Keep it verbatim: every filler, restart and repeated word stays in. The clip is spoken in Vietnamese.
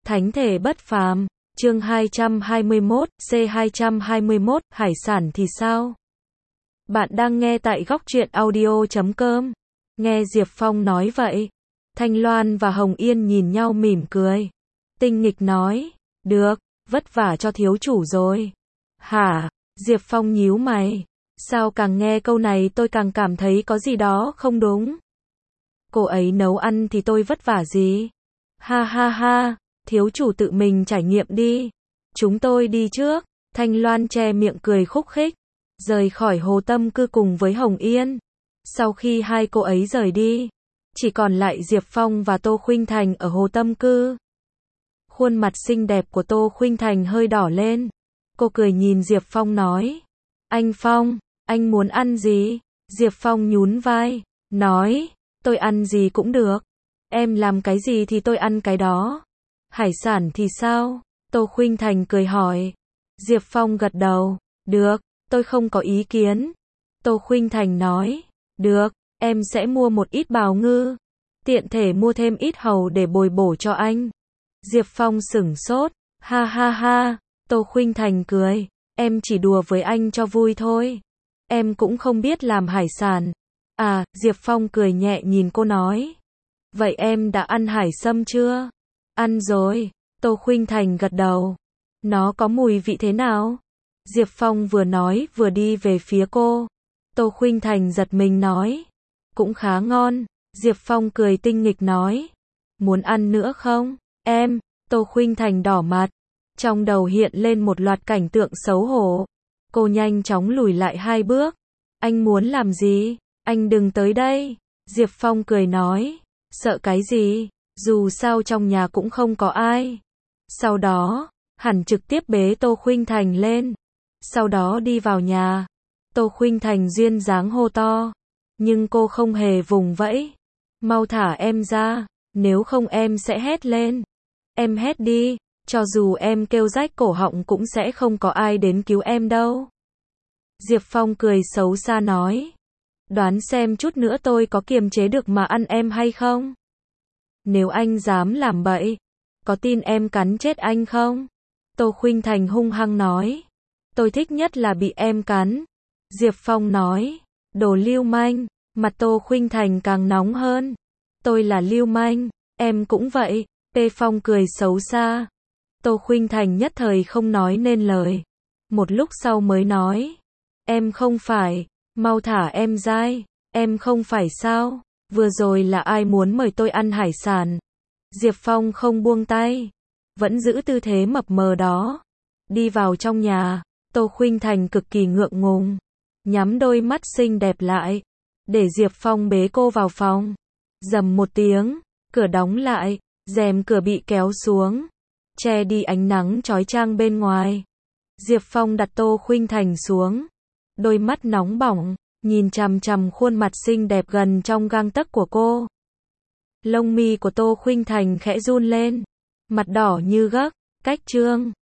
Thánh thể bất phàm, chương hai trăm hai mươi mốt, C hai trăm hai mươi mốt, hải sản thì sao? Bạn đang nghe tại góc truyện audio chấm com. Nghe Diệp Phong nói vậy, Thanh Loan và Hồng Yên nhìn nhau mỉm cười. Tinh nghịch nói, được, vất vả cho thiếu chủ rồi. Hả? Diệp Phong nhíu mày. Sao càng nghe câu này tôi càng cảm thấy có gì đó không đúng. Cô ấy nấu ăn thì tôi vất vả gì? Ha ha ha, thiếu chủ tự mình trải nghiệm đi. Chúng tôi đi trước. Thanh Loan che miệng cười khúc khích, rời khỏi Hồ Tâm Cư cùng với Hồng Yên. Sau khi hai cô ấy rời đi, chỉ còn lại Diệp Phong và Tô Khuynh Thành ở Hồ Tâm Cư. Khuôn mặt xinh đẹp của Tô Khuynh Thành hơi đỏ lên. Cô cười nhìn Diệp Phong nói, anh Phong, anh muốn ăn gì? Diệp Phong nhún vai, nói, tôi ăn gì cũng được. Em làm cái gì thì tôi ăn cái đó. Hải sản thì sao? Tô Khuynh Thành cười hỏi. Diệp Phong gật đầu, được, tôi không có ý kiến. Tô Khuynh Thành nói, được, em sẽ mua một ít bào ngư. Tiện thể mua thêm ít hàu để bồi bổ cho anh. Diệp Phong sửng sốt, ha ha ha, Tô Khuynh Thành cười, em chỉ đùa với anh cho vui thôi. Em cũng không biết làm hải sản. À, Diệp Phong cười nhẹ nhìn cô nói. Vậy em đã ăn hải sâm chưa? Ăn rồi, Tô Khuynh Thành gật đầu. Nó có mùi vị thế nào? Diệp Phong vừa nói vừa đi về phía cô. Tô Khuynh Thành giật mình nói. Cũng khá ngon. Diệp Phong cười tinh nghịch nói. Muốn ăn nữa không? Em, Tô Khuynh Thành đỏ mặt. Trong đầu hiện lên một loạt cảnh tượng xấu hổ. Cô nhanh chóng lùi lại hai bước. Anh muốn làm gì? Anh đừng tới đây. Diệp Phong cười nói. Sợ cái gì? Dù sao trong nhà cũng không có ai. Sau đó, hẳn trực tiếp bế Tô Khuynh Thành lên. Sau đó đi vào nhà. Tô Khuynh Thành duyên dáng hô to. Nhưng cô không hề vùng vẫy. Mau thả em ra, nếu không em sẽ hét lên. Em hét đi, cho dù em kêu rách cổ họng cũng sẽ không có ai đến cứu em đâu. Diệp Phong cười xấu xa nói. Đoán xem chút nữa tôi có kiềm chế được mà ăn em hay không? Nếu anh dám làm bậy, có tin em cắn chết anh không? Tô Khuynh Thành hung hăng nói. Tôi thích nhất là bị em cắn. Diệp Phong nói. Đồ lưu manh. Mặt Tô Khuynh Thành càng nóng hơn. Tôi là lưu manh, em cũng vậy. Tê Phong cười xấu xa. Tô Khuynh Thành nhất thời không nói nên lời. Một lúc sau mới nói. Em không phải, mau thả em ra. Em không phải sao? Vừa rồi là ai muốn mời tôi ăn hải sản? Diệp Phong không buông tay, vẫn giữ tư thế mập mờ đó. Đi vào trong nhà, Tô Khuynh Thành cực kỳ ngượng ngùng, nhắm đôi mắt xinh đẹp lại, để Diệp Phong bế cô vào phòng. Rầm một tiếng, cửa đóng lại, rèm cửa bị kéo xuống, che đi ánh nắng chói chang bên ngoài. Diệp Phong đặt Tô Khuynh Thành xuống, đôi mắt nóng bỏng, nhìn chằm chằm khuôn mặt xinh đẹp gần trong gang tấc của cô. Lông mi của Tô Khuynh Thành khẽ run lên, mặt đỏ như gấc, cách trương.